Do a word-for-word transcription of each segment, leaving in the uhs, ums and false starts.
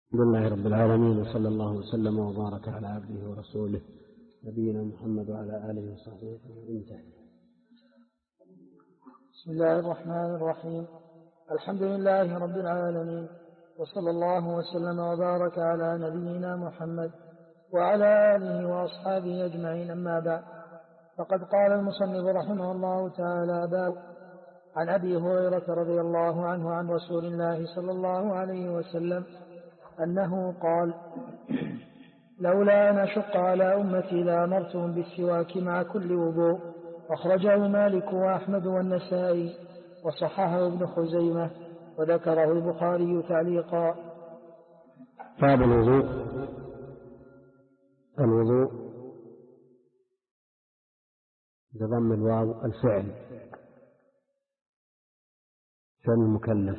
الحمد لله رب العالمين، وصلى الله وسلم وبارك على عبده ورسوله نبينا محمد وعلى آله وصحبه أجمعين. بسم الله الرحمن الرحيم. الحمد لله رب العالمين، وصلى الله وسلم وبارك على نبينا محمد وعلى آله وأصحابه أجمعين. أما بعد، فقد قال المصنف رحمه الله تعالى: باب عن أبي هريرة رضي الله عنه عن رسول الله صلى الله عليه وسلم أنه قال: لولا أن أشق على أمتي لأمرتهم بالسواك مع كل وضوء. أخرجه مالك وأحمد والنسائي وصححه ابن خزيمة وذكره البخاري تعليقا. باب الوضوء. الوضوء بضم الواو الفعل، فعل المكلف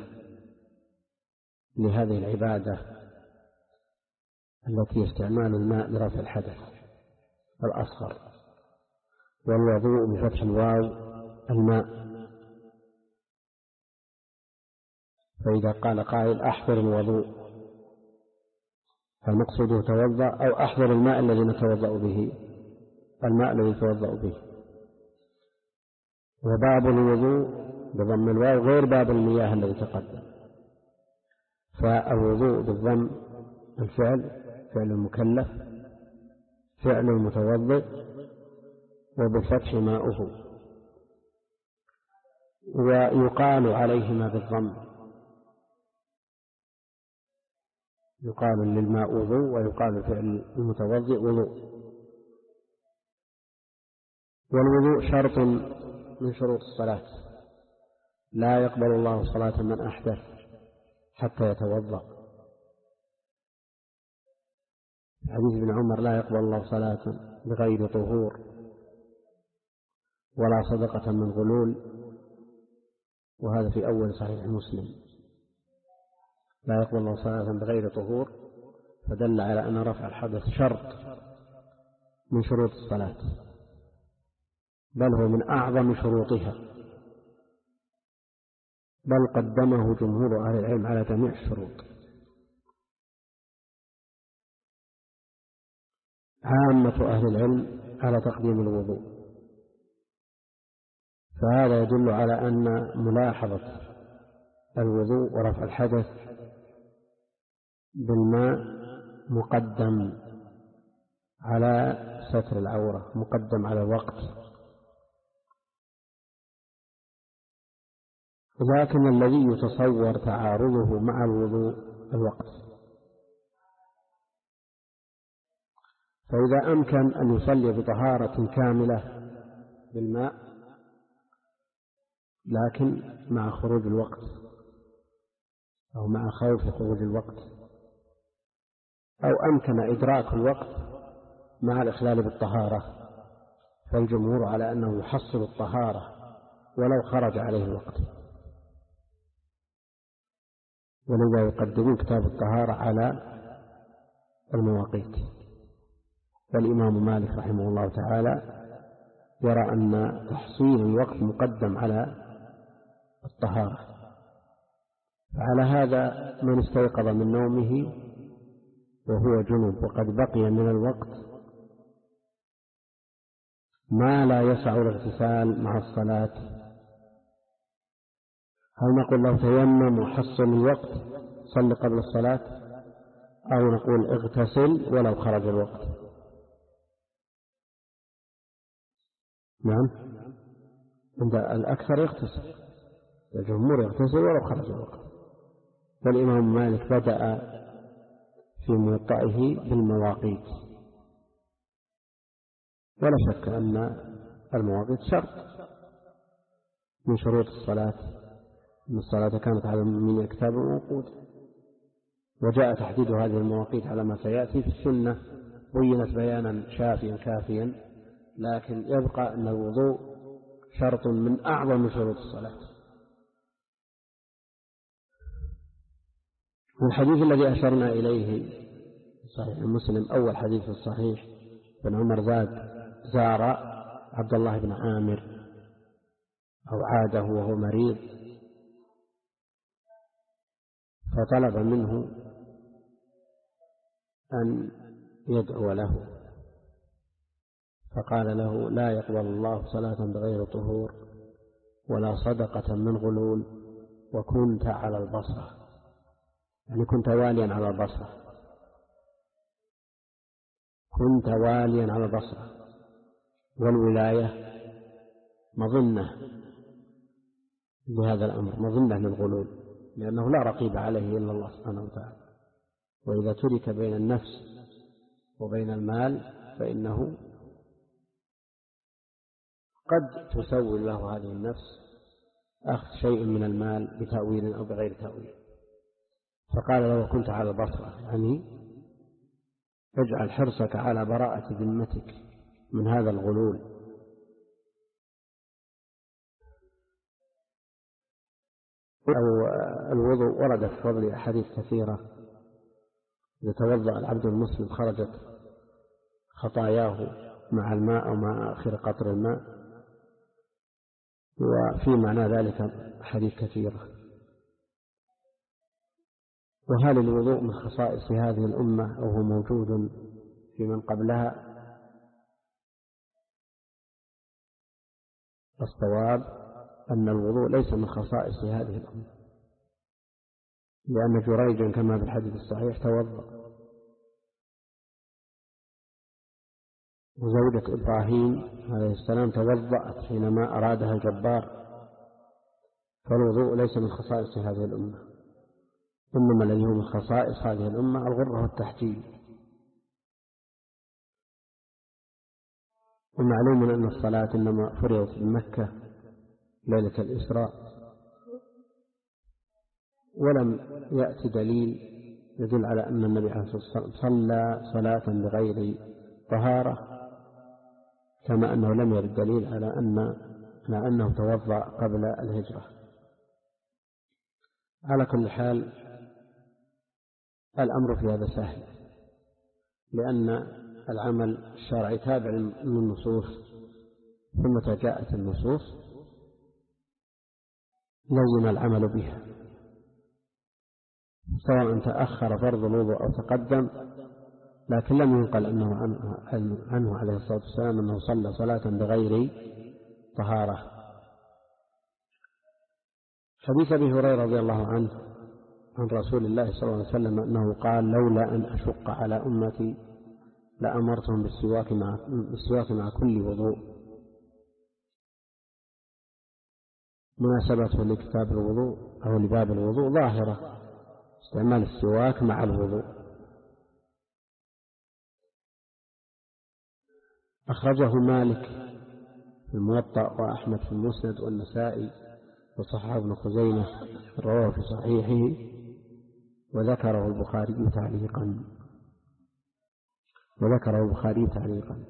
لهذه العبادة التي استعمال الماء لرفع الحدث الأصغر، والوضوء بفتح الواو الماء. فإذا قال قائل أحضر الوضوء، فمقصده توضأ، أو أحضر الماء الذي نتوضأ به، الماء الذي نتوضأ به. وباب الوضوء بضم الواو غير باب المياه الذي تقدم. فالوضوء بالضم الفعل، فعل المكلف، فعل المتوضئ، وبالفتح ماؤه. ويقال عليهما بالضم، يقال للماء وضوء، ويقال فعل المتوضئ وضوء. والوضوء شرط من شروط الصلاة، لا يقبل الله صلاة من أحدث حتى يتوضأ. حديث ابن عمر: لا يقبل الله صلاة بغير طهور ولا صدقة من غلول، وهذا في أول صحيح مسلم. لا يقبل الله صلاة بغير طهور، فدل على أن رفع الحدث شرط من شروط الصلاة، بل هو من أعظم شروطها، بل قدمه جمهور أهل العلم على جميع الشروط. عامة أهل العلم على تقديم الوضوء، فهذا يدل على أن ملاحظة الوضوء ورفع الحدث بالماء مقدم على ستر العورة، مقدم على الوقت. لكن الذي يتصور تعارضه مع الوضوء الوقت. فإذا أمكن أن يصلي بطهارة كاملة بالماء، لكن مع خروج الوقت أو مع خوف خروج الوقت، أو أمكن إدراك الوقت مع الإخلال بالطهارة، فالجمهور على أنه يحصل الطهارة ولو خرج عليه الوقت، ولذا يقدمون كتاب الطهارة على المواقيت. والإمام مالك رحمه الله تعالى يرى أن تحصيل الوقت مقدم على الطهارة. فعلى هذا من استيقظ من نومه وهو جنب وقد بقي من الوقت ما لا يسع الاغتسال مع الصلاة، هل نقول له تيمم وحصل الوقت صل قبل الصلاة، أو نقول اغتسل ولو خرج الوقت؟ نعم، عند الأكثر يغتسل، الجمهور يغتسل ولو خرج الوقت. والإمام مالك بدأ في موطئه بالمواقيت، ولا شك أن المواقيت شرط من شروط الصلاة، أن الصلاة كانت على من كتاب موقوت، وجاء تحديد هذه المواقيت على ما سيأتي في السنة، بينت بيانا شافيا كافيا. لكن يبقى أن الوضوء شرط من أعظم شروط الصلاة. والحديث الذي أشرنا إليه صحيح مسلم، أول حديث الصحيح، بن عمر زاد زار عبد الله بن عامر أو عاده وهو مريض، فطلب منه أن يدعو له، فقال له: لا يقبل الله صلاة بغير طهور ولا صدقة من غلول، وكنت على البصرة، يعني كنت واليا على البصرة، كنت واليا على البصرة، والولاية مظنة لهذا الأمر، مظنة للغلول، لأنه لا رقيب عليه إلا الله سبحانه وتعالى، وإذا ترك بين النفس وبين المال فإنه قد تسول له هذه النفس أخذ شيء من المال بتأويل أو بغير تأويل. فقال له: كنت على البصرة، يعني اجعل حرصك على براءة ذمتك من هذا الغلول. أو الوضوء ورد في فضل أحاديث كثيرة، إذا توضأ العبد المسلم خرجت خطاياه مع الماء أو مع آخر قطر الماء، وفي معنى ذلك أحاديث كثيرة. وهل الوضوء من خصائص هذه الأمة أو هو موجود في من قبلها؟ الصواب أن الوضوء ليس من خصائص هذه الأمة، لأن جريجا كما في الحديث الصحيح توضأ، وزوجة إبراهيم عليه السلام توضأت حينما أرادها الجبار. فالوضوء ليس من خصائص هذه الأمة، إنما الذي هو من خصائص هذه الأمة الغرة والتحجيل. ومعلوم أن الصلاة إنما فرضت بمكة ليلة الإسراء، ولم يأتي دليل يدل على أن النبي عليه الصلاة والسلام صلى صلاة بغير طهارة، كما أنه لم يرد دليل على أن على أنه توضأ قبل الهجرة. على كل حال الأمر في هذا سهل، لأن العمل الشرعي تابع للنصوص، ثم جاءت النصوص لزم العمل بها، سواء تأخر فرض الوضوء أو تقدم، لكن لم ينقل أنه عنه عليه الصلاة والسلام أنه صلى صلاة بغير طهارة. حديث أبي هريرة رضي الله عنه عن رسول الله صلى الله عليه وسلم أنه قال: لولا أن أشق على أمتي لأمرتهم بالسواك مع, بالسواك مع كل وضوء. مناسبته لكتاب الوضوء أو لباب الوضوء ظاهرة، استعمال السواك مع الوضوء. أخرجه مالك في الموطأ، وأحمد في المسند، والنسائي، وصححه ابن خزيمة رواه في صحيحه، وذكره البخاري تعليقا وذكره البخاري تعليقا.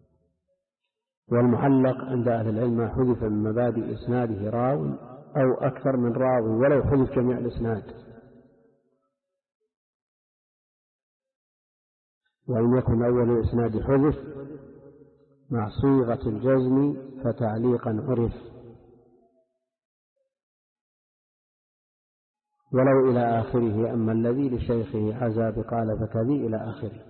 والمعلق عند أهل العلم حذف من مبادئ إسناده راو أو أكثر من راو، ولو حذف جميع الإسناد، وإن يكن أول الإسناد حذف مع صيغة الجزم فتعليقا عرف، ولو إلى آخره. أما الذي لشيخه عزى بقال فكذي إلى آخره.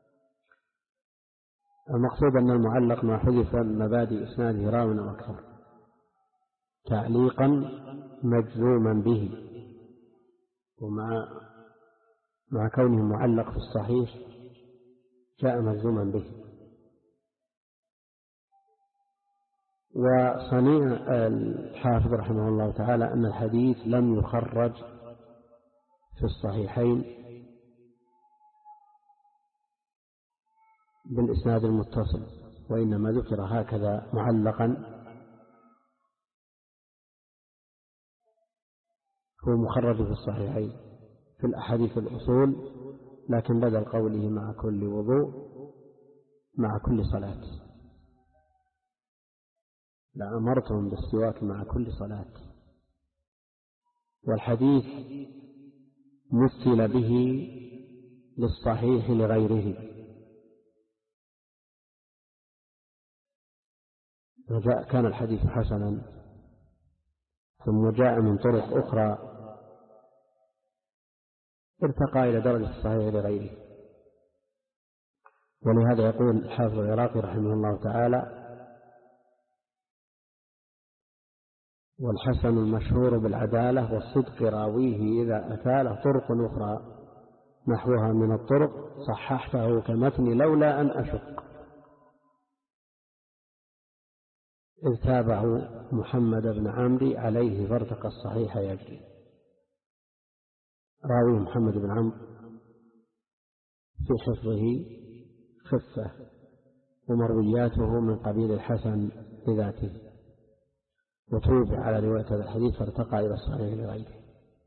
المقصود أن المعلق ما حذف من مبادئ إسناده راو أو أكثر تعليقا مجزوما به، ومع مع كونه معلق في الصحيح جاء مجزوما به. وصنيع الحافظ رحمه الله تعالى أن الحديث لم يخرج في الصحيحين بالإسناد المتصل، وإنما ذكر هكذا معلقا، هو مخرج في الصحيحين في الأحاديث الأصول، لكن بدل قوله مع كل وضوء مع كل صلاة، لأمرتهم بالسواك مع كل صلاة. والحديث مثل به للصحيح لغيره، وجاء كان الحديث حسنا، ثم جاء من طرق أخرى ارتقى إلى درجة الصحيح لغيره. ولهذا يقول الحافظ العراقي رحمه الله تعالى: والحسن المشهور بالعدالة والصدق راويه إذا أتاله طرق أخرى نحوها من الطرق صححته كمتن لولا أن أشق، إذ تابعوا محمد بن عمرو عليه فارتقى الصحيح يجري. راوي محمد بن عمرو في حفظه خفة، ومروياته من قبيل الحسن بذاته، وتوبع على رواية هذا الحديث فارتقى إلى الصحيح لغيره.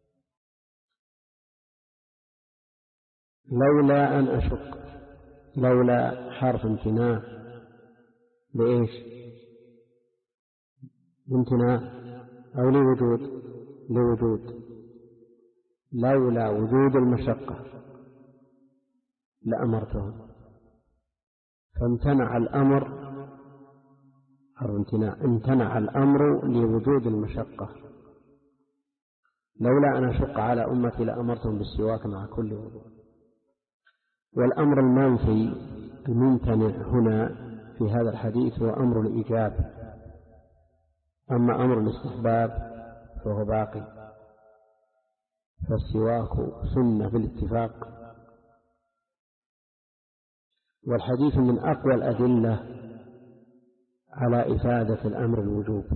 لولا أن أشق، لولا حرف امتناع لإيش؟ امتناع أو لوجود؟ لوجود. لولا وجود المشقة لأمرتهم، فامتنع الأمر، حرف امتناع، امتنع الأمر لوجود المشقة. لولا أن أشق على أمتي لأمرتهم بالسواك مع كل وضوء. والأمر المنفي الممتنع هنا في هذا الحديث هو أمر الإيجاب، أما أمر الاستحباب فهو باقي، فالسواك سنة بالاتفاق. والحديث من أقوى الأدلة على إفادة الأمر الوجوب،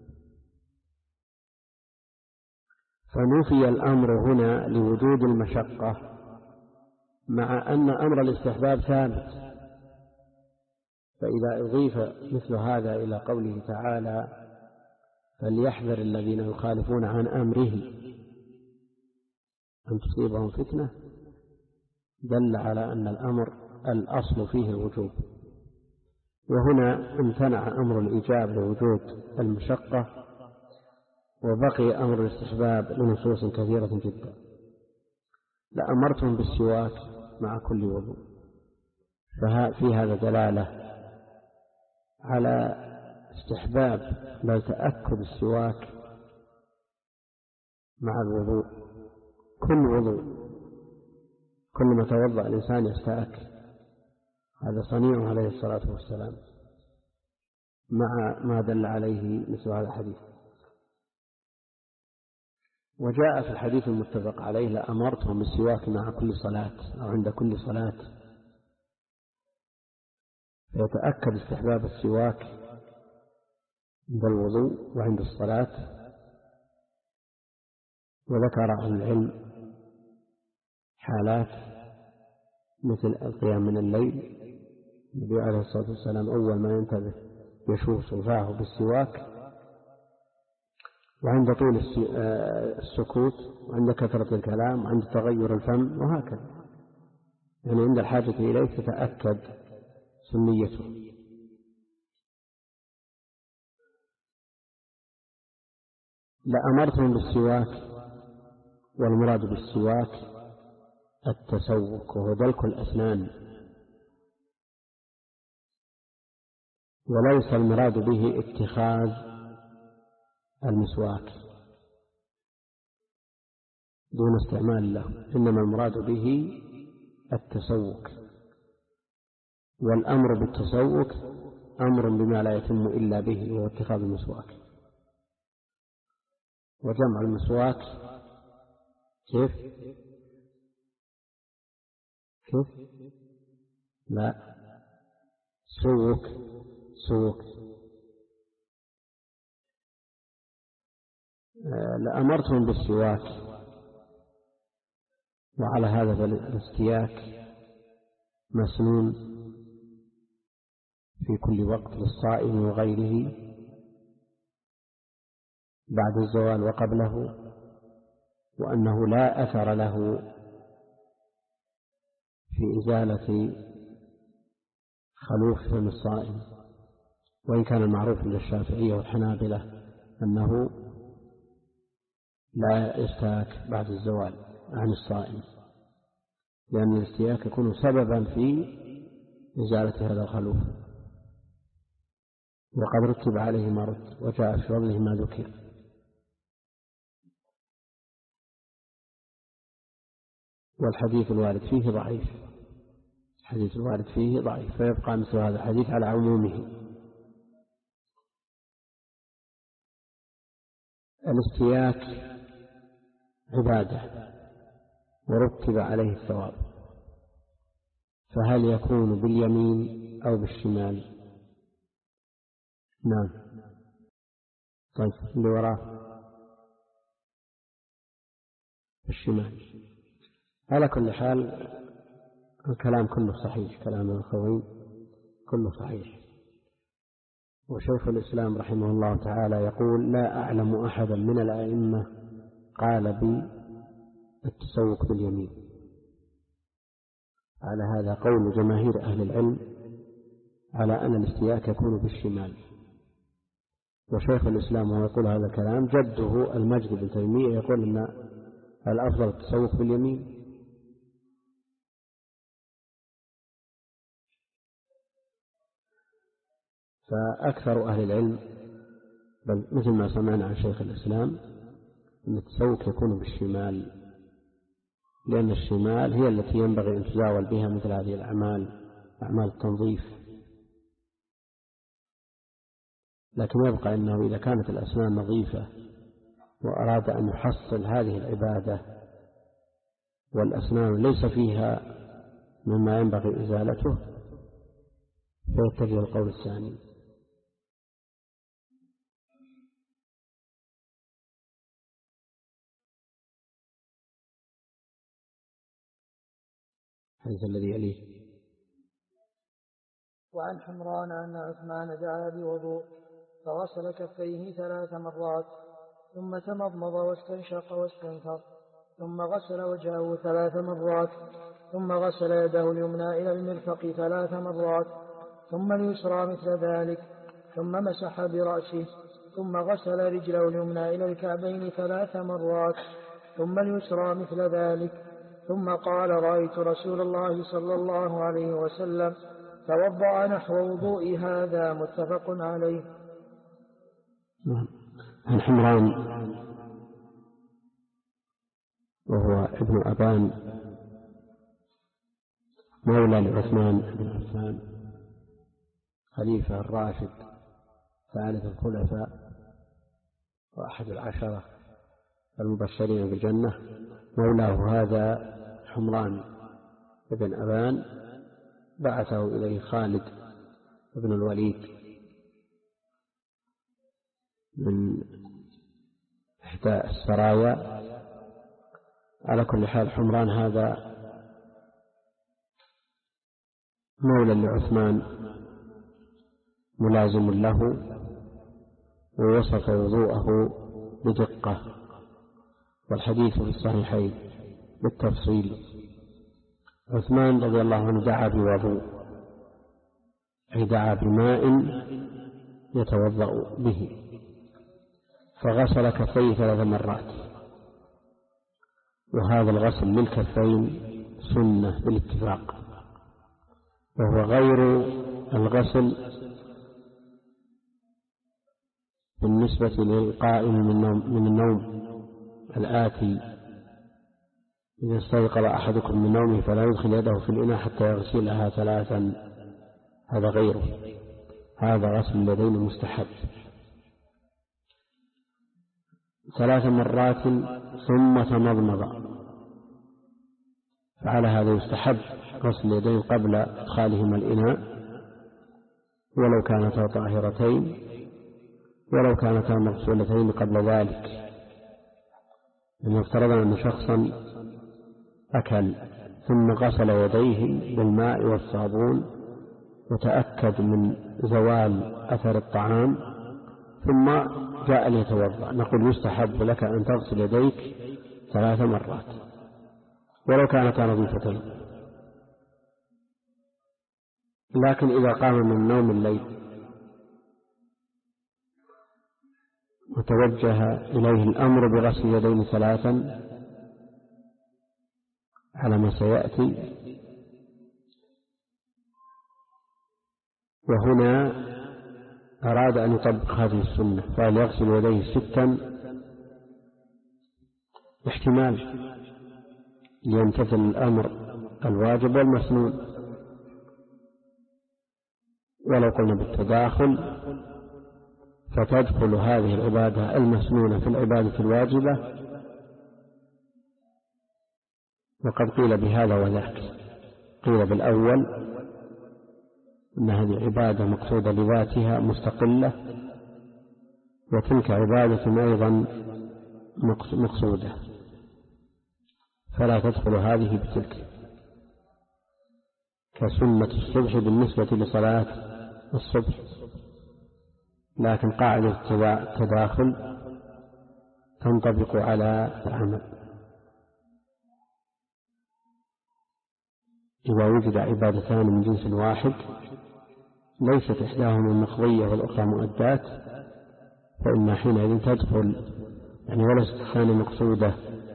فنفي الأمر هنا لوجود المشقة، مع أن أمر الاستحباب ثابت. فإذا أضيف مثل هذا إلى قوله تعالى: فليحذر الذين يخالفون عن أمره أن تصيبهم فتنة، دل على أن الأمر الأصل فيه الوجوب. وهنا امتنع أمر الإيجاب لوجود المشقة، وبقي أمر الاستحباب لنصوص كثيرة جدا. لأمرتم بالسواك مع كل وضوء، ففي هذا دلالة على استحباب بل تأكد السواك مع الوضوء. كل وضوء، كل ما توضأ الإنسان يستأك، هذا صنيعه عليه الصلاة والسلام، مع ما دل عليه مثل هذا الحديث. وجاء في الحديث المتفق عليه: لأمرتهم بالسواك مع كل صلاة أو عند كل صلاة، فيتأكد استحباب السواك عند الوضوء وعند الصلاة. وذكر عن العلم حالات مثل القيام من الليل، النبي عليه الصلاة والسلام أول ما ينتبه يشوف صفاه بالسواك، وعند طول السكوت، وعند كثرة الكلام، وعند تغير الفم، وهكذا، يعني عند الحاجة إليه تتأكد سنيته. لأمرتهم بالسواك، والمراد بالسواك التسوك، وهو دلك الأسنان، وليس المراد به اتخاذ المسواك دون استعمال له، إنما المراد به التسوك. والأمر بالتسوك أمر بما لا يتم إلا به، وهو اتخاذ المسواك. وجمع المسواك كيف؟ كيف؟ لا، سوك، سوك. لأمرتهم بالسواك، وعلى هذا فالاستياك مسنون في كل وقت للصائم وغيره، بعد الزوال وقبله، وأنه لا أثر له في إزالة خلوف فم الصائم، وإن كان المعروف عند الشافعية والحنابلة أنه لا يستاك بعد الزوال عن الصائم، لأن الاستياك يكون سببا في إزالة هذا الخلوف، وقد رتب عليه ما رتب، وجاء في فضله ما ذكر. والحديث الوارد فيه ضعيف، الحديث الوارد فيه ضعيف، فيبقى مثل هذا الحديث على عمومه. الاستياك عبادة ورتب عليه الثواب، فهل يكون باليمين أو بالشمال؟ نعم. طيب اللي وراه بالشمال. على كل حال الكلام كله صحيح، كلام الأخوين كله صحيح. وشيخ الإسلام رحمه الله تعالى يقول: لا أعلم أحدا من الأئمة قال بالتسوق باليمين. على هذا قول جماهير أهل العلم على أن الاستياك يكون بالشمال. وشيخ الإسلام وهو يقول هذا الكلام جده المجد بن تيمية يقول أن الأفضل التسوق باليمين. فأكثر أهل العلم بل مثل ما سمعنا عن شيخ الإسلام أن التسوق يكون بالشمال، لأن الشمال هي التي ينبغي أن تزاول بها مثل هذه الأعمال، أعمال التنظيف. لكن يبقى أنه إذا كانت الأسنان نظيفة وأراد أن يحصل هذه العبادة والأسنان ليس فيها مما ينبغي إزالته فيتجه القول الثاني. الحديث الذي يليه: وعن حمران أن عثمان دعا بوضوء فغسل كفيه ثلاث مرات ثم تمضمض واستنشق واستنثر ثم غسل وجهه ثلاث مرات ثم غسل يده اليمنى إلى المرفق ثلاث مرات ثم اليسرى مثل ذلك ثم مسح برأسه ثم غسل رجله اليمنى إلى الكعبين ثلاث مرات ثم اليسرى مثل ذلك ثم قال: رأيت رسول الله صلى الله عليه وسلم توضأ نحو وضوء هذا. متفق عليه. عن حمران وهو ابن أبان مولى لعثمان بن عفان خليفة الراشد ثالث الخلفاء وأحد العشرة المبشرين بالجنة، مولاه هذا حمران بن أبان بعثه إليه خالد بن الوليد من إحدى السرايا. على كل حال حمران هذا مولى لعثمان ملازم له، ووصف وضوءه بدقة، والحديث في الصحيحين بالتفصيل. عثمان رضي الله عنه دعا بوضوء، أي دعا بماء يتوضأ به، فغسل كفيه ثلاث مرات، وهذا الغسل للكفين سنة بالاتفاق، وهو غير الغسل بالنسبة للقائم من النوم الآتي: إذا استيقظ أحدكم من نومه فلا يدخل يده في الإناء حتى يغسلها ثلاثا، هذا غيره، هذا غسل اليدين مستحب ثلاث مرات ثم تمضمض. فعلى هذا يستحب غسل اليدين قبل إدخالهما الإناء، ولو كانتا طاهرتين ولو كانتا مغسولتين قبل ذلك. إن افترضنا أن شخصا أكل ثم غسل يديه بالماء والصابون وتأكد من زوال أثر الطعام ثم جاء ليتوضأ، نقول يستحب لك أن تغسل يديك ثلاث مرات ولو كانتا نظيفتين. لكن إذا قام من نوم الليل وتوجه إليه الأمر بغسل يدين ثلاثا على ما سيأتي، وهنا أراد أن يطبق هذه السنة، فهل يغسل يديه ستا؟ احتمال ليمتثل الأمر الواجب والمسنون، ولو قلنا بالتداخل فتدخل هذه العبادة المسنونة في العبادة الواجبة، وقد قيل بهذا وذاك. قيل بالأول أن هذه عبادة مقصودة لذاتها مستقلة، وتلك عبادة أيضا مقصودة، فلا تدخل هذه بتلك، كسنة الصبح بالنسبة لصلاة الصبح. لكن قاعدة التداخل تنطبق على العمل. إذا وجد عبادتان من جنس واحد ليست إحداهما مقضية والأخرى مؤدات، فإن حينئذ تدخل، يعني وليست الثانية مقصودة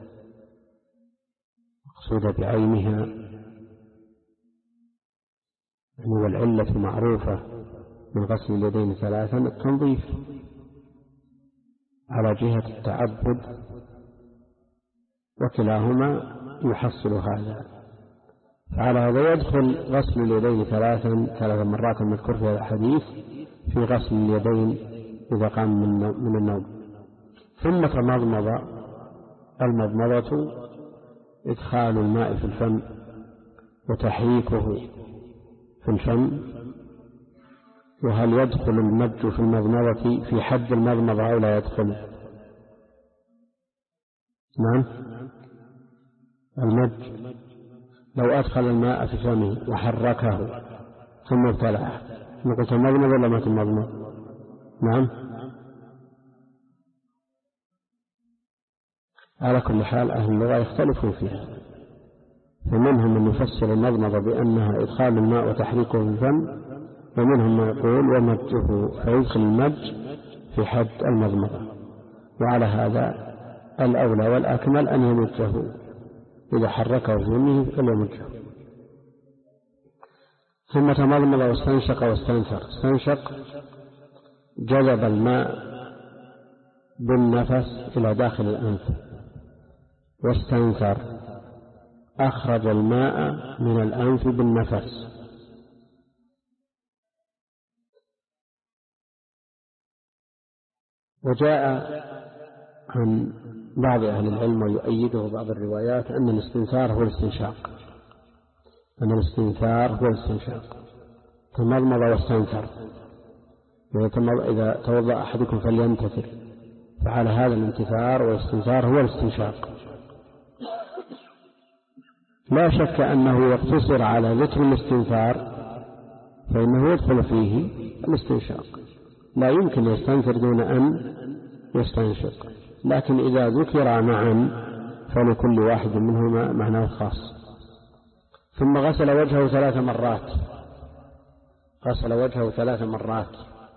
مقصودة بعينها، يعني والعلة معروفة من غسل اليدين ثلاثا التنظيف على جهة التعبد، وكلاهما يحصل هذا. فعلى هذا يدخل غسل اليدين ثلاثا ثلاث مرات المذكور في هذا الحديث في غسل اليدين إذا قام من النوم. ثم تمضمض. المضمضة إدخال الماء في الفم وتحريكه في الفم. وهل يدخل المج في المضمضة في حد المضمضة أو لا يدخل؟ نعم، المج لو أدخل الماء في فمه وحركه ثم ابتلعه نقول تمضمض ولا ما تمضمض؟ نعم. على كل حال أهل اللغة يختلفون فيها، فمنهم من يفسر المضمضة بأنها إدخال الماء وتحريكه في الفم، ومنهم من يقول ومجه، فيدخل المج في حد المضمضة. وعلى هذا الأولى والأكمل أن يمجه، إذا حركه في فمه فليمجه. ثم تمضمض واستنشق واستنثر. استنشق جذب الماء بالنفس إلى داخل الأنف، واستنثر أخرج الماء من الأنف بالنفس. وجاء عن بعض أهل العلم ويؤيده بعض الروايات أن الاستنثار هو الاستنشاق، أن الاستنثار هو الاستنشاق. تمضمض واستنثر، إذا توضأ أحدكم فلينتثر، فعلى هذا الانتثار والاستنثار هو الاستنشاق. لا شك أنه يقتصر على ذكر الاستنثار فإنه يدخل فيه الاستنشاق، لا يمكن يستنثر دون أن يستنشق، لكن إذا ذكر معا فلكل واحد منهما معناه خاص. ثم غسل وجهه ثلاث مرات. غسل وجهه ثلاث مرات.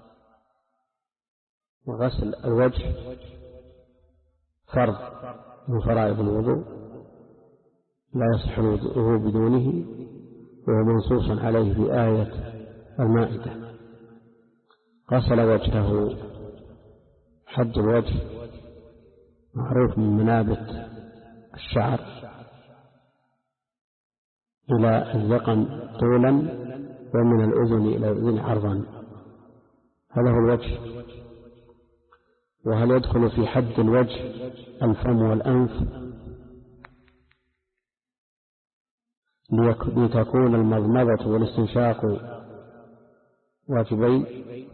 وغسل الوجه فرض من فرائض الوضوء لا يصح الوضوء بدونه، وهو منصوص عليه في آية المائدة. غسل وجهه، حد الوجه معروف من منابت الشعر إلى الذقن طولا، ومن الأذن إلى الأذن عرضا، هذا هو الوجه. وهل يدخل في حد الوجه الفم والأنف؟ لتكون المضمضة والاستنشاق واجبين،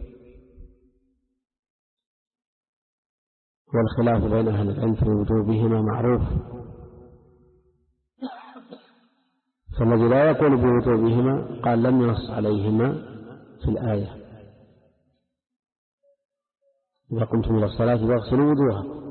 والخلاف بين أهل العلم في وجوبهما معروف، فالذي لا يقول بوجوبهما قال لم ينص عليهما في الآية: إذا قمتم إلى الصلاة فاغسلوا وجوهكم.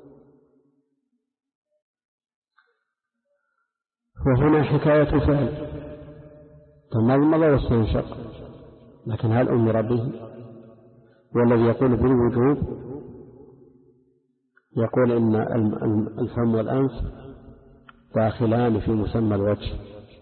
وهنا حكاية فعل تمضمض واستنشق، لكن هل أمر به؟ والذي يقول بالوجوب يقول إن الفم والأنف داخلان في مسمى الوجه،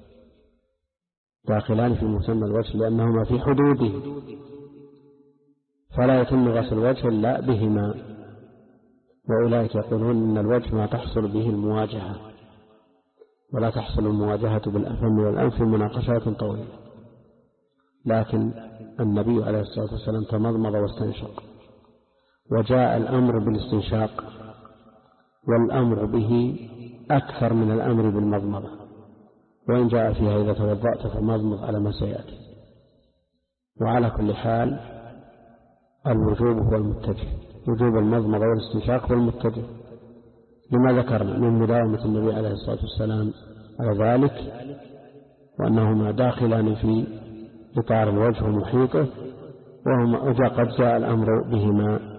داخلان في مسمى الوجه لأنهما في حدوده، فلا يتم غسل الوجه إلا بهما. وأولئك يقولون إن الوجه ما تحصل به المواجهة، ولا تحصل المواجهة بالفم والأنف مناقشات طويلة. لكن النبي عليه الصلاة والسلام تمضمض واستنشق، وجاء الأمر بالاستنشاق، والأمر به أكثر من الأمر بالمضمضة، وإن جاء فيها إذا توضأت فمضمض على ما سيأتي. وعلى كل حال الوجوب هو المتجه، وجوب المضمضة والاستنشاق هو المتجه، لما ذكرنا من مداومة النبي عليه الصلاة والسلام على ذلك، وأنهما داخلان في إطار الوجه ومحيطه، وهما قد جاء الأمر بهما.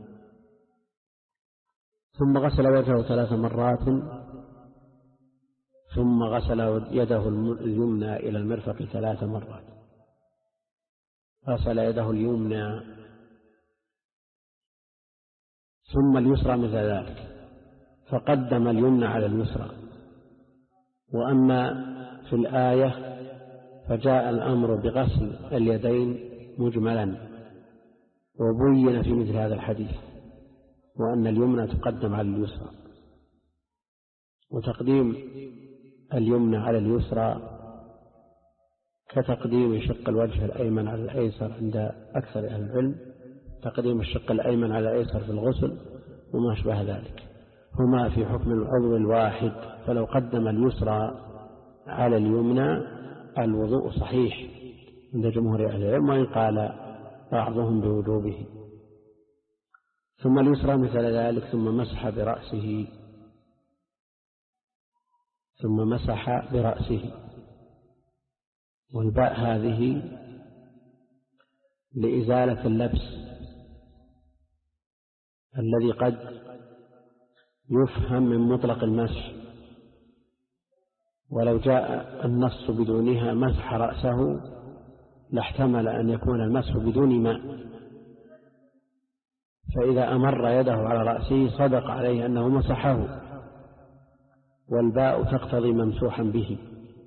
ثم غسل وجهه ثلاث مرات، ثم غسل يده اليمنى إلى المرفق ثلاث مرات. غسل يده اليمنى ثم اليسرى مثل ذلك، فقدم اليمنى على اليسرى. وأما في الآية فجاء الأمر بغسل اليدين مجملا، وبين في مثل هذا الحديث وأن اليمنى تقدم على اليسرى. وتقديم اليمنى على اليسرى كتقديم شق الوجه الأيمن على الأيسر عند أكثر أهل العلم، تقديم الشق الأيمن على الأيسر في الغسل وما أشبه ذلك، هما في حكم العضو الواحد. فلو قدم اليسرى على اليمنى الوضوء صحيح عند جمهور أهل العلم، وإن قال بعضهم بوجوبه. ثم اليسرى مثل ذلك، ثم مسح برأسه ثم مسح برأسه والباء هذه لإزالة اللبس الذي قد يفهم من مطلق المسح، ولو جاء النص بدونها مسح رأسه لاحتمل أن يكون المسح بدون ماء، فإذا أمر يده على رأسه صدق عليه أنه مسحه، والباء تقتضي ممسوحا به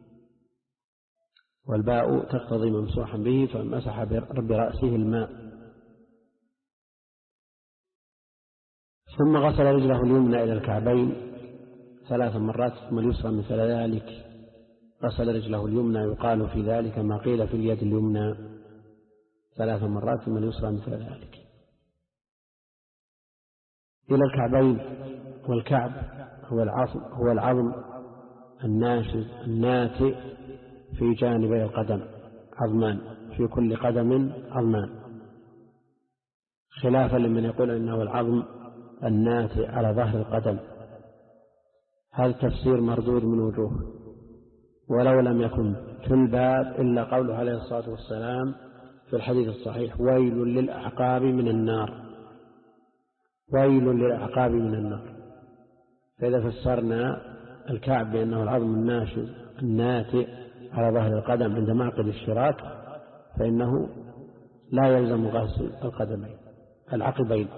والباء تقتضي ممسوحا به فمسح برأسه الماء. ثم غسل رجله اليمنى إلى الكعبين ثلاث مرات، ثم اليسرى مثل ذلك. غسل رجله اليمنى يقال في ذلك ما قيل في اليد اليمنى ثلاث مرات، ثم اليسرى مثل ذلك إلى الكعبين. والكعب هو العظم هو العظم الناشز الناتئ في جانبي القدم، عظمان في كل قدم عظمان، خلافا لمن يقول إنه العظم الناتئ على ظهر القدم. هذا تفسير مردود من وجوه، ولو لم يكن في الباب إلا قوله عليه الصلاة والسلام في الحديث الصحيح: ويل للأعقاب من النار، ويل للأعقاب من النار. فإذا فسرنا الكعب بأنه العظم الناشز الناتئ على ظهر القدم عند معقد الشراك، فإنه لا يلزم غسل القدمين العقبين،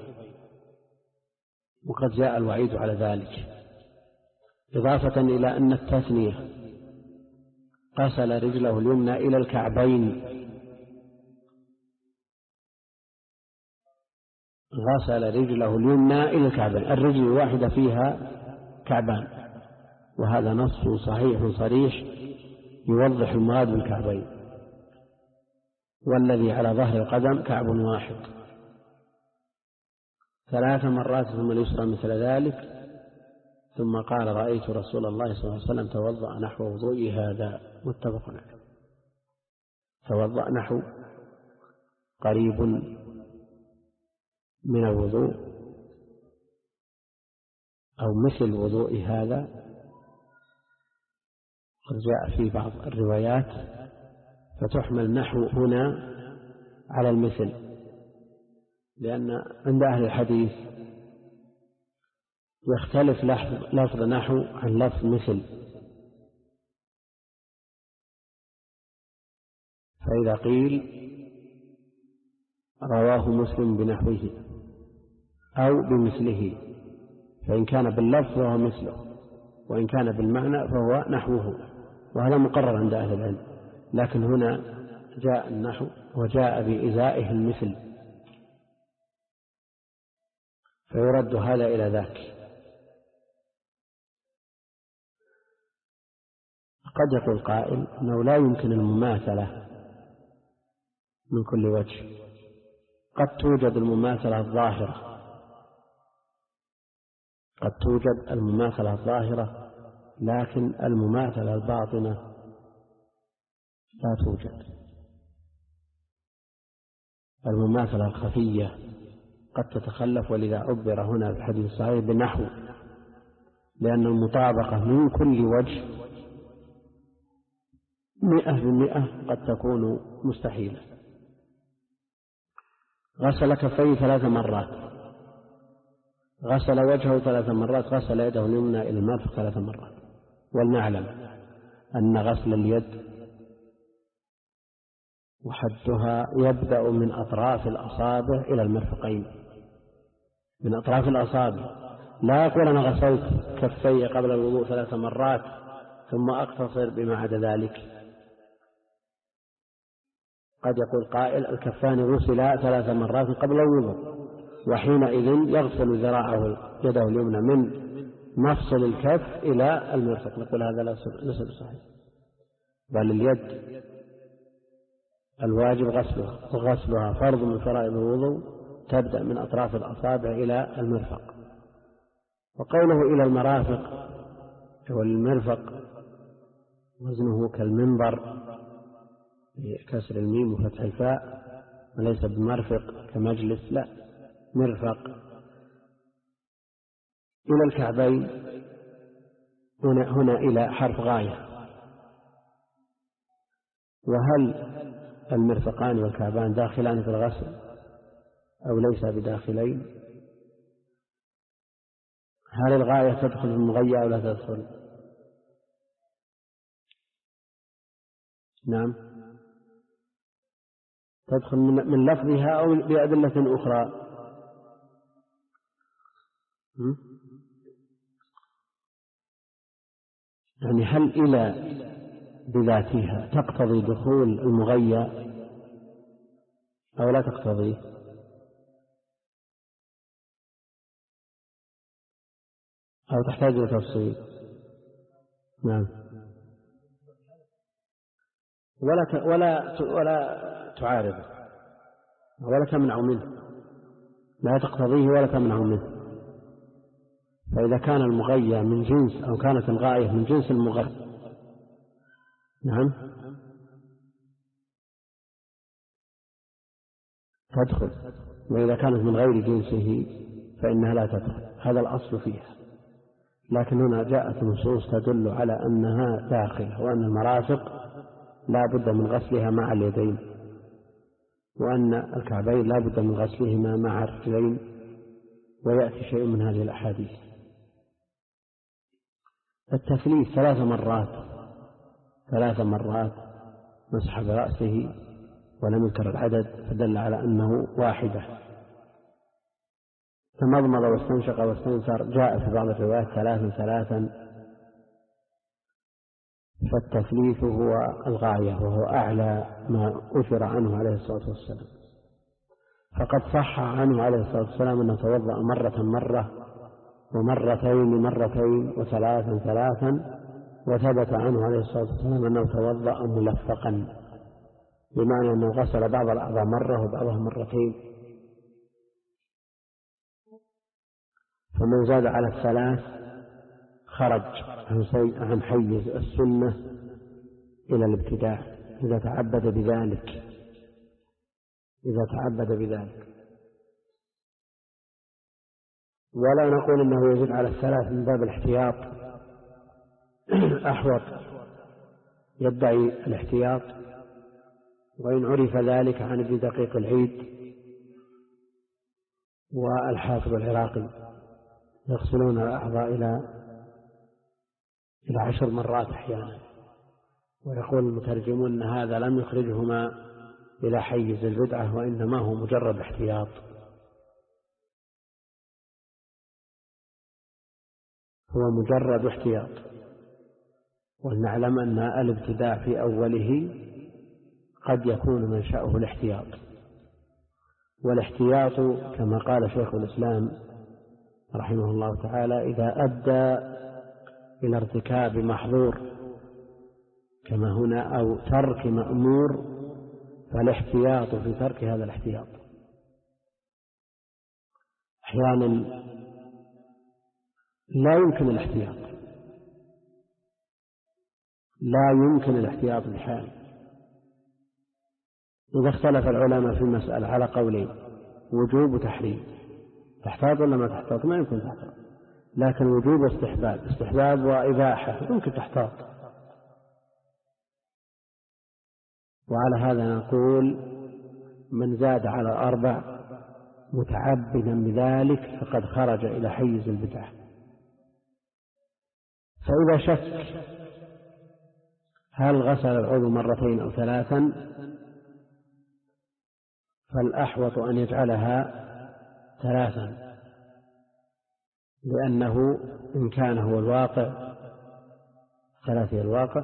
وقد جاء الوعيد على ذلك، إضافة إلى أن التثنية غسل رجله اليمنى إلى الكعبين، غسل رجله اليمنى إلى الكعبين، الرجل الواحدة فيها كعبان، وهذا نص صحيح صريح يوضح المراد بالكعبين، والذي على ظهر القدم كعب واحد. ثلاث مرات ثم اليسرى مثل ذلك. ثم قال: رأيت رسول الله صلى الله عليه وسلم توضأ نحو وضوئي هذا، متفق عليه. توضأ نحو قريب من الوضوء أو مثل وضوء هذا، قد جاء في بعض الروايات فتحمل نحو هنا على المثل، لأن عند أهل الحديث يختلف لفظ نحو عن لفظ مثل، فإذا قيل رواه مسلم بنحوه أو بمثله، فإن كان باللفظ فهو مثله، وإن كان بالمعنى فهو نحوه، وهذا مقرر عند أهل العلم. لكن هنا جاء النحو وجاء بإزائه المثل، فيرد هذا إلى ذاك. قد يقول قائل أنه لا يمكن المماثلة من كل وجه. قد توجد المماثلة الظاهرة قد توجد المماثلة الظاهرة لكن المماثلة الباطنة لا توجد. المماثلة الخفية قد تتخلف، ولذا عبر هنا في الحديث الصحيح بنحو، لأن المطابقة من كل وجه مئة بالمئة قد تكون مستحيلة. غسل كفيه ثلاث مرات، غسل وجهه ثلاث مرات، غسل يده اليمنى إلى المرفق ثلاث مرات. ولنعلم أن غسل اليد وحدها يبدأ من أطراف الأصابع إلى المرفقين، من أطراف الأصابع. لا يقول أنا غسلت كفي قبل الوضوء ثلاث مرات ثم أقتصر بما عدا ذلك. قد يقول قائل الكفان غسلا ثلاث مرات قبل الوضوء، وحينئذ يغسل ذراعه يده اليمنى من مفصل الكف إلى المرفق. نقول هذا ليس بصحيح، بل اليد الواجب غسلها، وغسلها فرض من فرائض الوضوء، تبدأ من أطراف الأصابع إلى المرفق. وقوله إلى المرافق والمرفق وزنه كالمنبر بكسر الميم وفتح الفاء، وليس بمرفق كمجلس، لا، مرفق. إلى الكعبين هنا, هنا إلى حرف غاية. وهل المرفقان والكعبان داخلان في الغسل أو ليس بداخلين؟ هل الغاية تدخل في المغية أو لا تدخل؟ نعم، تدخل من لفظها أو بأدلة أخرى. يعني هل إلى بذاتها تقتضي دخول المغية أو لا تقتضي؟ أو تحتاج إلى تفصيل؟ نعم. ولا ولا ولا تعارض ولا تمنع منه، لا تقتضيه ولا تمنع منه. فإذا كان المغية من جنس أو كانت الغاية من جنس المغية، نعم، تدخل. وإذا كانت من غير جنسه فإنها لا تدخل، هذا الأصل فيها. لكن هنا جاءت نصوص تدل على أنها داخلة، وأن المرافق لا بد من غسلها مع اليدين، وأن الكعبين لا بد من غسلهما مع الرجلين، ويأتي شيء من هذه الأحاديث. التثليث ثلاث مرات ثلاث مرات مسح برأسه ولم يذكر العدد، فدل على أنه واحدة. تمضمض واستنشق واستنثر جاء في بعض الروايات ثلاثا ثلاثا. فالتثليث هو الغاية، وهو أعلى ما أثر عنه عليه الصلاة والسلام. فقد صح عنه عليه الصلاة والسلام أنه توضأ مرة مرة ومرتين مرتين وثلاثا ثلاثا، وثبت عنه عليه الصلاة والسلام أنه توضأ ملفقا، بمعنى أنه غسل بعض الأعضاء مرة وبعضها مرتين. فمن زاد على الثلاث خرج عن حيز السنة إلى الابتداع إذا تعبد بذلك إذا تعبد بذلك ولا نقول إنه يزيد على الثلاث من باب الاحتياط. أحوط يدعي الاحتياط، وإن عرف ذلك عن ابن دقيق العيد والحافظ العراقي يغسلون الأعضاء إلى إلى عشر مرات أحيانا. ويقول المترجمون أن هذا لم يخرجهما إلى حيز البدعة، وإنما هو مجرد احتياط. هو مجرد احتياط. ولنعلم أن الابتداع في أوله قد يكون منشأه الاحتياط، والاحتياط كما قال شيخ الإسلام رحمه الله تعالى إذا أدى إلى ارتكاب محظور كما هنا أو ترك مأمور فالاحتياط في ترك هذا الاحتياط. أحيانا لا يمكن الاحتياط لا يمكن الاحتياط بحال. إذا اختلف العلماء في المسألة على قولين وجوب وتحريم، تحتاط ولا ما تحتاط؟ ما يمكن تحتاط. لكن وجوب واستحباب، استحباب وإباحة يمكن تحتاط. وعلى هذا نقول من زاد على أربع متعبدا بذلك فقد خرج إلى حيز البدعة. فإذا شك هل غسل العضو مرتين أو ثلاثا فالأحوط أن يجعلها ثلاثا، لأنه إن كان هو الواقع ثلاثة الواقع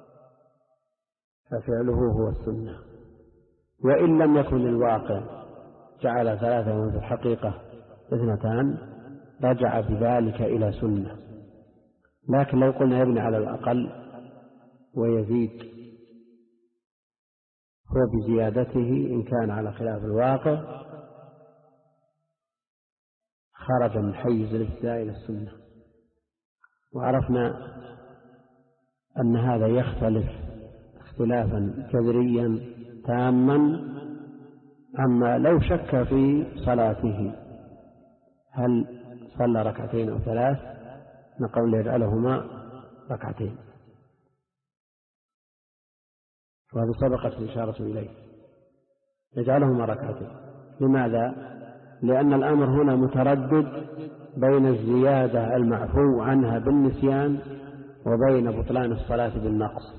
ففعله هو السنة، وإن لم يكن الواقع جعل ثلاثة وفي الحقيقة اثنتان رجع بذلك إلى سنة. لكن لو قلنا يبني على الأقل ويزيد هو بزيادته إن كان على خلاف الواقع خرج من حيز الابتداء إلى السنة. وعرفنا أن هذا يختلف اختلافا جذريا تاما عما لو شك في صلاته هل صلى ركعتين أو ثلاث، نقول يجعلهما ركعتين، وهذا سبقت الإشارة إليه، يجعلهما ركعتين. لماذا؟ لأن الأمر هنا متردد بين الزيادة المعفو عنها بالنسيان وبين بطلان الصلاة بالنقص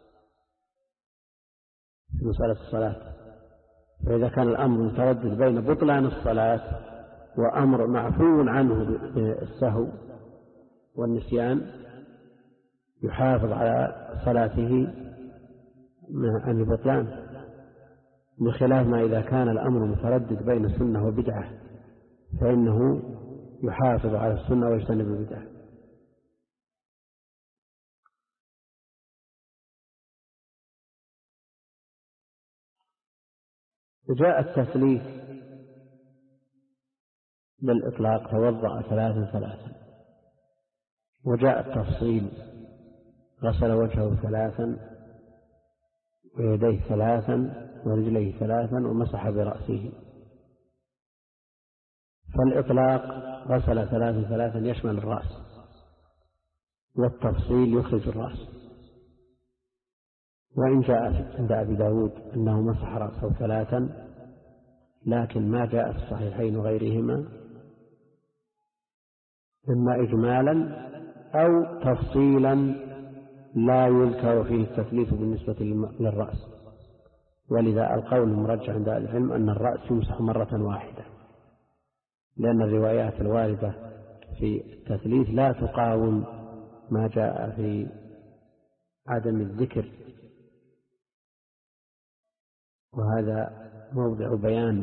في مسألة الصلاة. فإذا كان الأمر متردد بين بطلان الصلاة وأمر معفو عنه بالسهو والنسيان يحافظ على صلاته عن البطلان، بخلاف ما إذا كان الأمر متردد بين السنة وبدعة فإنه يحافظ على السنة ويجتنب البدعة. وجاء التثليث بالإطلاق توضأ ثلاثا ثلاثا، وجاء التفصيل غسل وجهه ثلاثا ويديه ثلاثا ورجليه ثلاثا ومسح برأسه. فالإطلاق غسل ثلاثا ثلاثا يشمل الرأس، والتفصيل يخرج الرأس. وإن جاء عند أبي داود أنه مسح رأسه ثلاثا لكن ما جاء في الصحيحين وغيرهما إما إجمالا أو تفصيلا لا يذكر فيه التثليث بالنسبة للرأس. ولذا القول المرجح عند العلم أن الرأس يمسح مرة واحدة، لأن الروايات الواردة في التثليث لا تقاوم ما جاء في عدم الذكر، وهذا موضع بيان.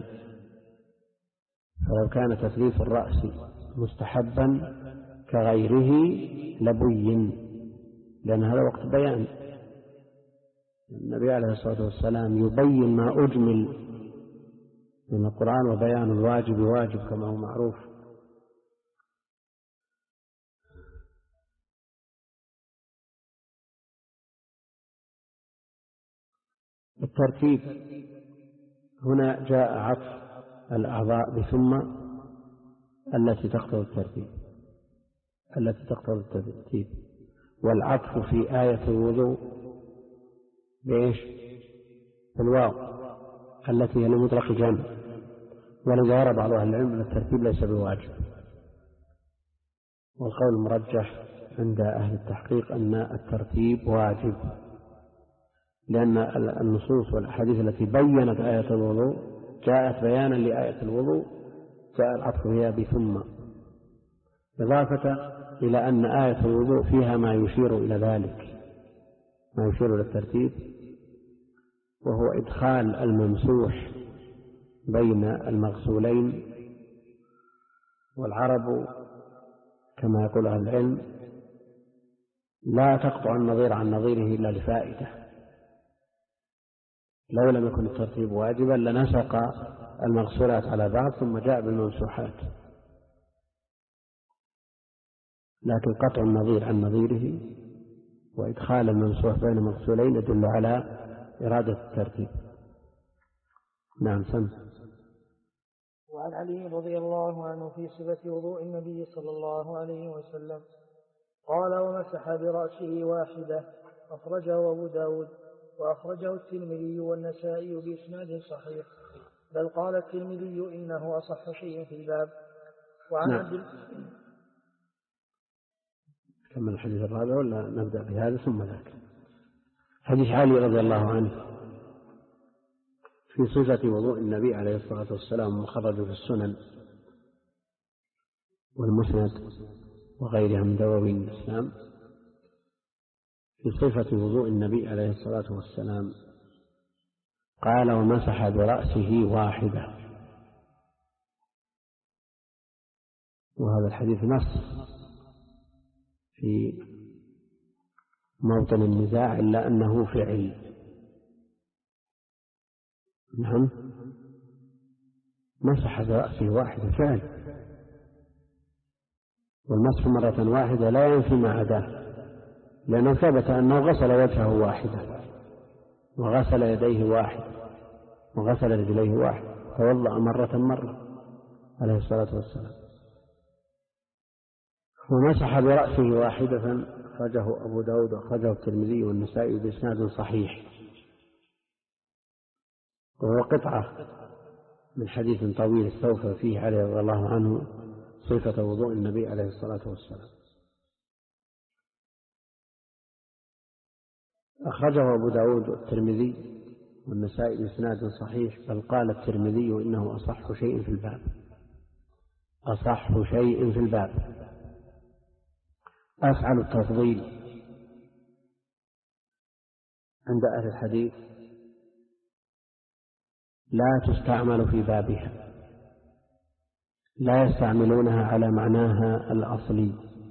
فلو كان تثليث الرأس مستحبا كغيره لبين، لأن هذا وقت بيان. النبي عليه الصلاة والسلام يبين ما أجمل من القرآن، وبيان الواجب واجب كما هو معروف. الترتيب هنا جاء عطف الأعضاء بثم التي تقتضي الترتيب التي تقتضي الترتيب والعطف في آية الوضوء بإيش؟ بالواو التي هي لمطلق جمع. ولذا يرى بعض أهل العلم أن الترتيب ليس بواجب، والقول المرجح عند أهل التحقيق أن الترتيب واجب، لأن النصوص والأحاديث التي بيّنت آية الوضوء جاءت بيانا لآية الوضوء، جاء العطف فيها بثم، إضافة إلى أن آية الوضوء فيها ما يشير إلى ذلك، ما يشير إلى الترتيب، وهو إدخال الممسوح بين المغسولين. والعرب كما يقول أهل العلم لا تقطع النظير عن نظيره إلا لفائدة، لو لم يكن الترتيب واجبا لنسق المغسولات على بعض ثم جاء بالممسوحات، لكن قطع النظير عن نظيره وإدخال الممسوح بين مغسولين يدل على إرادة الترتيب. نعم سمع. وعن علي رضي الله عنه في صفة وضوء النبي صلى الله عليه وسلم قال: ومسح برأسه واحدة، أخرجه أبو داود وأخرجه الترمذي والنسائي بإسناد صحيح، بل قال الترمذي إنه أصح شيء في الباب. وعن نعم. كمل الحديث الرابع ولا نبدأ بهذا ثم ذاك؟ حديث علي رضي الله عنه في صفة وضوء النبي عليه الصلاة والسلام مخرج في السنن والمسند وغيرها من دواوين الإسلام. في صفة وضوء النبي عليه الصلاة والسلام قال: ومسح برأسه واحدة. وهذا الحديث نص في موطن النزاع إلا أنه فعل. نعم، مسح برأسه واحدة فعل، والمسح مرة واحدة لا ينفي ما عداه، لأنه ثبت أنه غسل وجهه واحدة وغسل يديه واحد وغسل رجليه واحد، توضأ مرة مرة عليه الصلاة والسلام. ومسح برأسه واحدة أخرجه أبو داود وأخرجه الترمذي والنسائي بإسناد صحيح، وهو قطعة من حديث طويل استوفى فيه علي رضي الله عنه صفة وضوء النبي عليه الصلاة والسلام. أخرجه أبو داود والترمذي والنسائي بإسناد صحيح، بل قال الترمذي إنه أصح شيء في الباب. أصح شيء في الباب. أفعل التفضيل عند أهل الحديث لا تستعمل في بابها، لا يستعملونها على معناها الأصلي.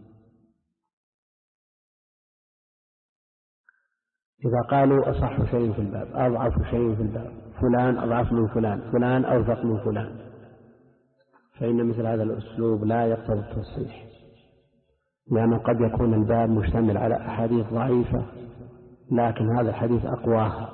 إذا قالوا أصح شيء في الباب، أضعف شيء في الباب، فلان أضعف من فلان، فلان أوثق من فلان، فإن مثل هذا الأسلوب لا يقتضي التصحيح، لأنه قد يكون الباب مشتمل على أحاديث ضعيفة لكن هذا الحديث أقواها،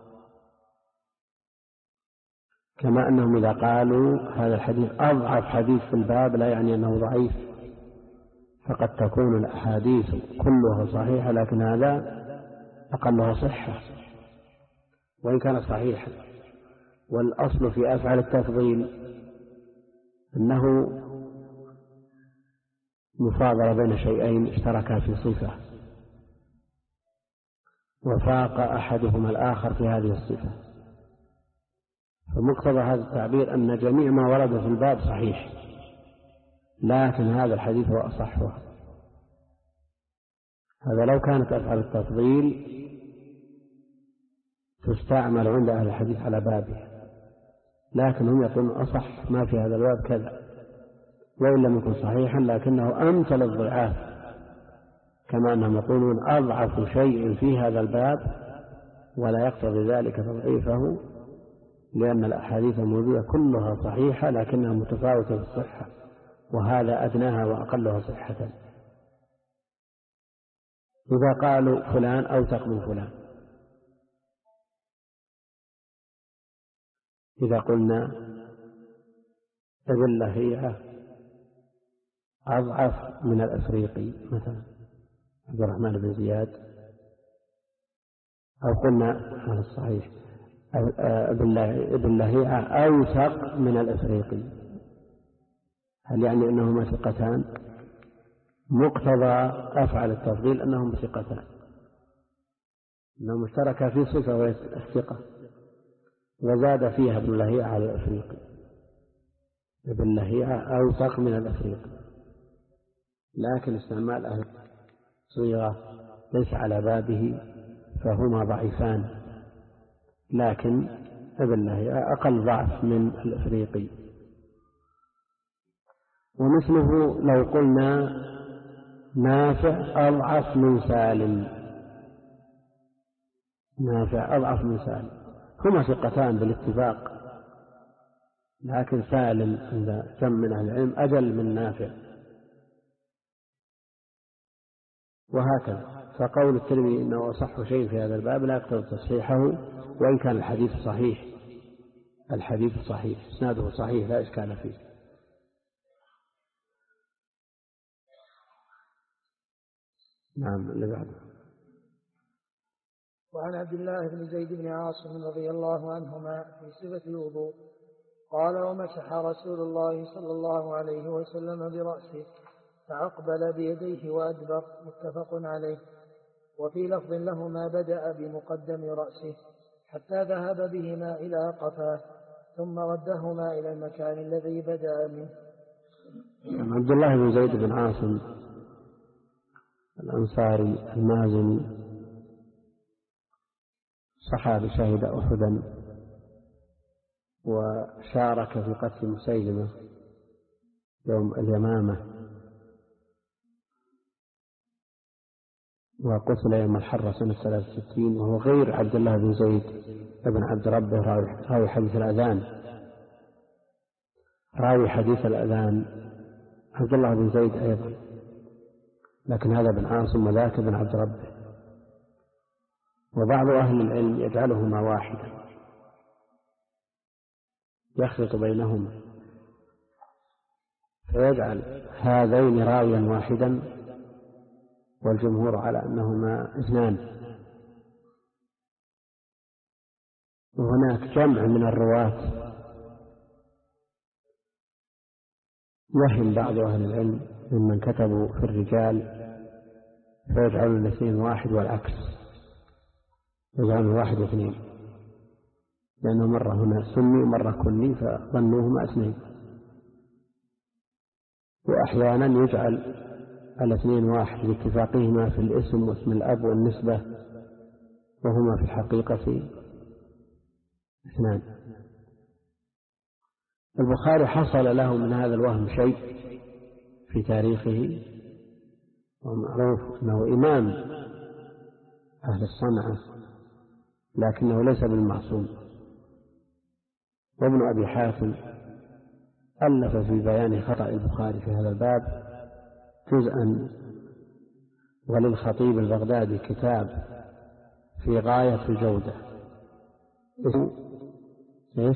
كما أنهم إذا قالوا هذا الحديث أضعف حديث في الباب لا يعني أنه ضعيف، فقد تكون الأحاديث كلها صحيحة لكن هذا أقلها صحة وإن كان صحيحا. والأصل في أفعل التفضيل أنه مفاضلة بين شيئين اشتركا في صفة وفاق أحدهما الآخر في هذه الصفة، فمقتضى هذا التعبير أن جميع ما ورد في الباب صحيح لكن هذا الحديث هو أصحها. هذا لو كانت أفعال التفضيل تستعمل عند أهل الحديث على بابها، لكن هم يقولون أصح ما في هذا الباب كذا، وإن لم يكن صحيحا لكنه أمثل الضعاف، كما أنهم يقولون أضعف شيء في هذا الباب ولا يقتضي ذلك تضعيفه، لأن الأحاديث الموجودة كلها صحيحة لكنها متفاوتة في الصحة، وهذا أدناها وأقلها صحة. إذا قالوا فلان أوثق من فلان، إذا قلنا ابن لهيعة أضعف من الأفريقي مثلا عبد الرحمن بن زياد، أو قلنا على الصحيح ابن لهيعة أوثق من الأفريقي، هل يعني أنهما ثقتان؟ مقتضى أفعل التفضيل أنهم ثقتان، أنهم اشتركا في صفة وهي الثقة، وزاد فيها ابن لهيعة على الأفريقي، ابن لهيعة أوثق من الأفريقي، لكن استعمال أهل صيغة ليس على بابه فهما ضعيفان، لكن ابن لهيعة أقل ضعف من الأفريقي. ومثله لو قلنا نافع أضعف من سالم، نافع أضعف من سالم، هما ثقتان بالاتفاق، لكن سالم عند جمع من أهل العلم أجل من نافع، وهكذا. فقول الترمذي إنه أصح شيء في هذا الباب لا يقتضي تصحيحه، وإن كان الحديث صحيح، الحديث صحيح إسناده صحيح لا إشكال فيه. نعم. اللي بعده. وعن عبد الله بن زيد بن عاصم رضي الله عنهما في صفة الوضوء قال: ومسح رسول الله صلى الله عليه وسلم برأسه فأقبل بيديه وأدبر، متفق عليه. وفي لفظ لهما بدأ بمقدم رأسه حتى ذهب بهما إلى قفاه ثم ردهما إلى المكان الذي بدأ منه. عبد الله بن زيد بن عاصم الأنصاري المازني صحابي شهد أحدا وشارك في قتل مسيلمة يوم اليمامة، وقتل يوم الحرة سنة ثلاث وستين، وهو غير عبد الله بن زيد بن عبد ربه راوي حديث الأذان. راوي حديث الأذان عبد الله بن زيد أيضا، لكن هذا بن عاصم وذاك بن عبد ربه. وبعض أهل العلم يجعلهما واحدا، يخلط بينهما فيجعل هذين راويا واحدا، والجمهور على أنهما اثنان. وهناك جمع من الرواة يهم بعض أهل العلم ممن كتبوا في الرجال فيجعلون الاثنين واحد، والعكس يجعلون واحد واثنين، لأنه مرة هنا سني ومرة كني فظنوهما اثنين. وأحيانا يجعل الاثنين واحد باتفاقهما في الاسم واسم الأب والنسبة، وهما في الحقيقة اثنان. البخاري حصل له من هذا الوهم شيء في تاريخه، ومعروف أنه إمام أهل الصنعة، لكنه ليس بالمعصوم. وابن أبي حاتم ألف في بيان خطأ البخاري في هذا الباب جزءا، وللخطيب البغدادي كتاب في غاية الجودة. إيش؟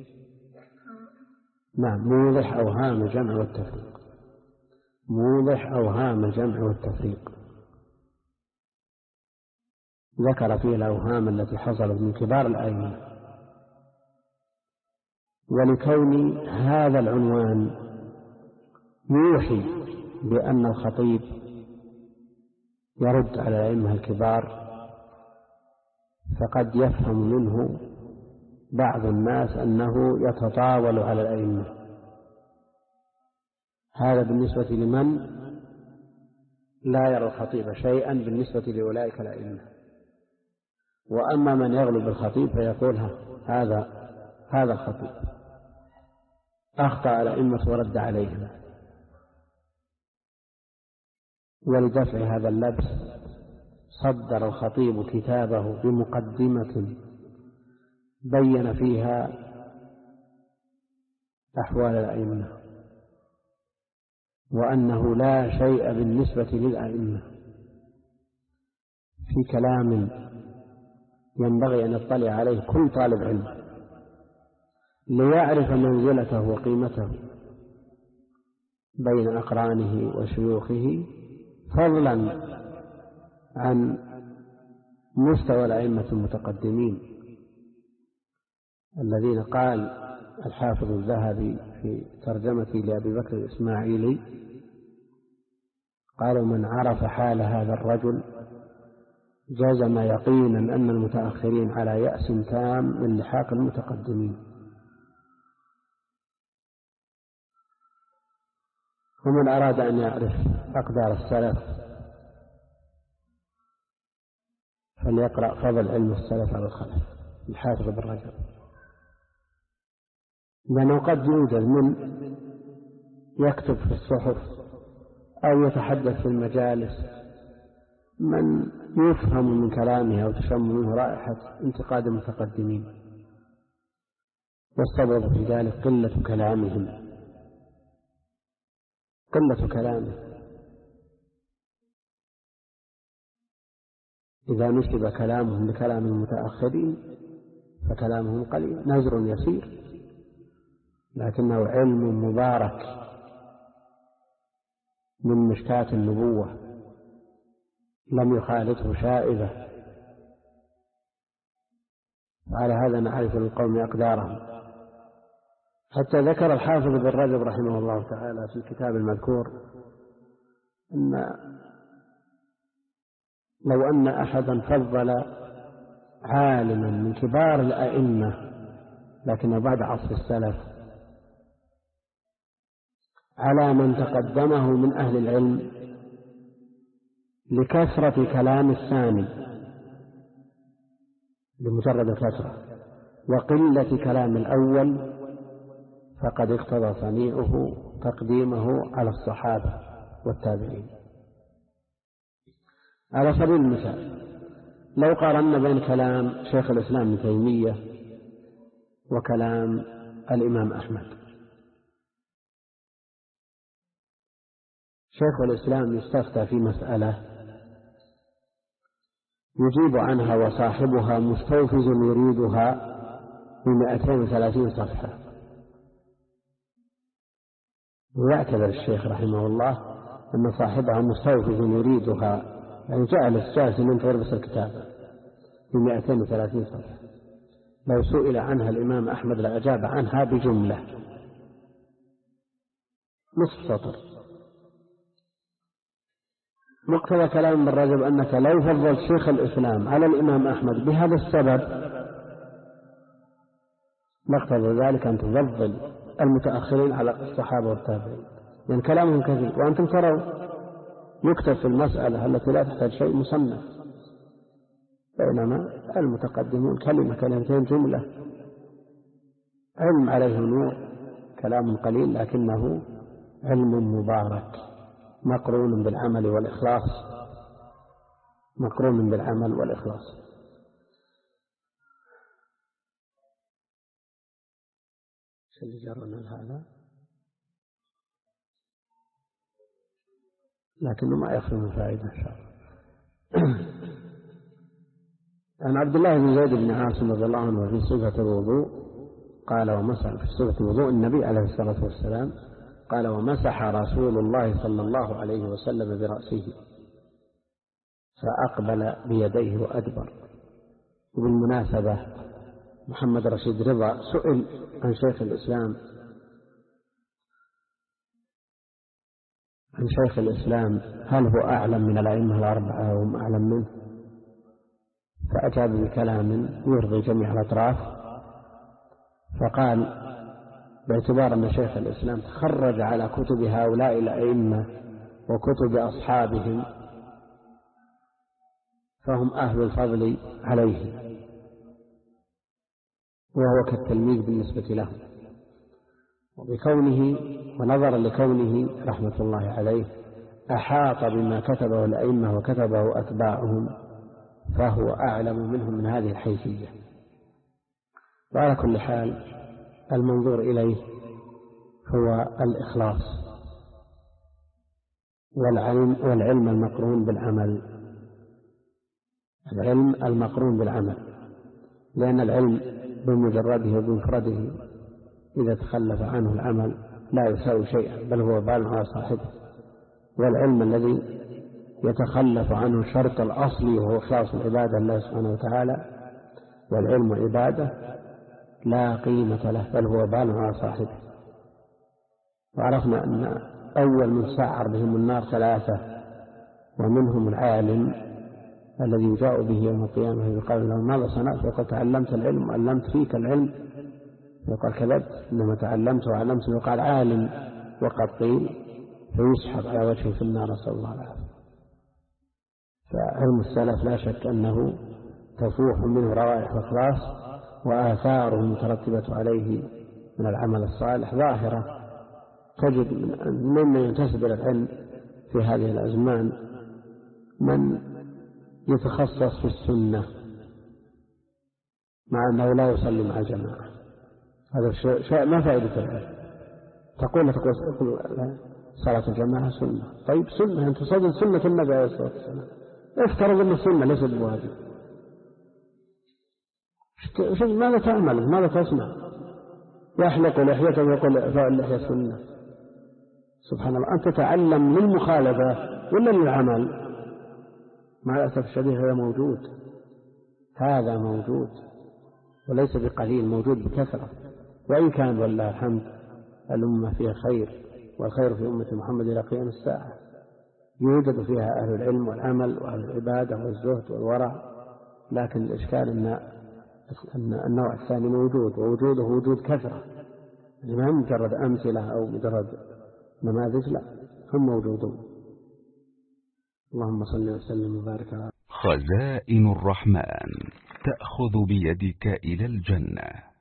نعم، موضح أوهام الجمع والتفريق. موضح أوهام الجمع والتفريق، ذكر فيه الأوهام التي حصلت من كبار الأئمة. ولكون هذا العنوان يوحي بأن الخطيب يرد على الأئمة الكبار، فقد يفهم منه بعض الناس أنه يتطاول على الأئمة. هذا بالنسبة لمن لا يرى الخطيب شيئا بالنسبة لأولئك الأئمة. وأما من يغلب الخطيب فيقول هذا هذا الخطيب أخطأ الأئمة ورد عليهم. ولدفع هذا اللبس صدر الخطيب كتابه بمقدمة بين فيها أحوال الأئمة، وأنه لا شيء بالنسبة للأئمة، في كلام ينبغي أن يطلع عليه كل طالب علم ليعرف منزلته وقيمته بين أقرانه وشيوخه، فضلا عن مستوى الأئمة المتقدمين الذين قال الحافظ الذهبي في ترجمته لأبي بكر الإسماعيلي، قالوا: من عرف حال هذا الرجل جزم يقينا أن المتأخرين على يأس تام من لحاق المتقدمين. ومن أراد أن يعرف أقدار السلف فليقرأ فضل علم السلف على الخلف الحافظ بن رجب، لأنه قد يوجد من يكتب في الصحف أو يتحدث في المجالس من يفهم من كلامه أو تشم منه رائحة انتقاد المتقدمين، والسبب في ذلك قلة كلامهم، قلة كلامهم. إذا نسب كلامهم لكلام المتأخرين فكلامهم قليل، نزر يسير، لكنه علم مبارك من مشكاة النبوة لم يخالطه شائبة. وعلى هذا نعرف للقوم أقدارهم. حتى ذكر الحافظ بن رجب رحمه الله تعالى في الكتاب المذكور أن لو أن أحدا فضل عالما من كبار الأئمة لكن بعد عصر السلف على من تقدمه من أهل العلم لكثرة كلام الثاني، لمجرد كثرة، وقلة كلام الأول، فقد اقتضى صنيعه تقديمه على الصحابة والتابعين. على سبيل المثال لو قارنا بين كلام شيخ الإسلام ابن تيمية وكلام الإمام أحمد، شيخ الإسلام يستفتى في مسألة يجيب عنها وصاحبها مستوفز يريدها بمئتين وثلاثين صفحة، ويعتبر الشيخ رحمه الله أن صاحبها مستوفز يريدها، يعني جالس جالس ينتظر بس الكتابة بمئتين وثلاثين صفحة. لو سئل عنها الإمام أحمد لأجاب عنها بجملة نصف سطر. مقتضى كلام ابن رجب أنك لو فضلت شيخ الإسلام على الإمام أحمد بهذا السبب مقتضى ذلك أن تفضل المتأخرين على الصحابة والتابعين، لأن يعني كلامهم كثير، وأنتم تروا يكتب في المسألة التي لا تحتاج شيء مصنف، بينما المتقدمون كلمة كلمتين جملة، علم عليه نور، كلام قليل لكنه علم مبارك مقرون بالعمل والإخلاص، مقرون بالعمل والإخلاص. شو اللي جرنا هذا؟ لكنه ما يخفي من فائدة إن شاء الله. عن عبد الله بن زيد بن عاصم رضي الله عنه في صفة الوضوء قال ومسح في صفة الوضوء النبي عليه الصلاة والسلام قال ومسح رسول الله صلى الله عليه وسلم برأسه فأقبل بيديه وأدبر. وبالمناسبة محمد رشيد رضا سئل عن شيخ الإسلام عن شيخ الإسلام هل هو أعلم من الأئمة الأربعة وهم أعلم منه، فأجاب بكلام يرضي جميع الأطراف، فقال باعتبار أن شيخ الإسلام تخرج على كتب هؤلاء الأئمة وكتب أصحابهم فهم أهل الفضل عليه، وهو كالتلميذ بالنسبة له، وبكونه ونظرا لكونه رحمة الله عليه أحاط بما كتبه الأئمة وكتبه أتباعهم فهو أعلم منهم من هذه الحيثية. وعلى كل حال المنظور إليه هو الإخلاص والعلم, والعلم المقرون بالعمل، العلم المقرون بالعمل، لأن العلم بمجرده وبمفرده إذا تخلف عنه العمل لا يساوي شيئا بل هو بال على صاحبه، والعلم الذي يتخلف عنه الشرط الأصلي وهو إخلاص العبادة لله سبحانه وتعالى، والعلم عبادة لا قيمة له بل هو بال على صاحبه. وعرفنا أن أول من سعر بهم النار ثلاثة، ومنهم العالم الذي يجاء به يوم القيامة يقال له ماذا صنعت؟ فقد تعلمت العلم وعلمت فيك العلم، يقال كذبت إنما تعلمت وعلمت، يقال عالم وقد قيل، فيسحب على وجهه في النار نسأل الله العافية. فعلم السلف لا شك أنه تفوح منه روائح الإخلاص، وآثاره المترتبة عليه من العمل الصالح ظاهرة. تجد ممن ينتسب إلى العلم في هذه الأزمان من يتخصص في السنة مع أنه لا يصلي مع الجماعة، هذا شيء ما فائدة العلم. تقول تقول صلاة الجماعة سنة، طيب سنة أنت تصدق سنة النبي عليه الصلاة والسلام، افترض أن السنة ليست بواجب، ماذا تعمل؟ ماذا تصنع؟ يحلق لحيته ويقول اللحية سنة. سبحان الله، أنت تتعلم للمخالفة ولا للعمل؟ مع الأسف الشديد هذا موجود، هذا موجود وليس بقليل، موجود بكثرة. وإن كان والله الحمد الأمة فيها خير، والخير في أمة محمد إلى قيام الساعة، يوجد فيها أهل العلم والعمل وأهل العبادة والزهد والورع، لكن الإشكال أن النوع الثاني موجود، ووجوده وجود كثرة، يعني ما مجرد أمثلة أو مجرد نماذج، لا هم موجودون. اللهم صل وسلم وبارك على خزائن الرحمن تأخذ بيدك إلى الجنة.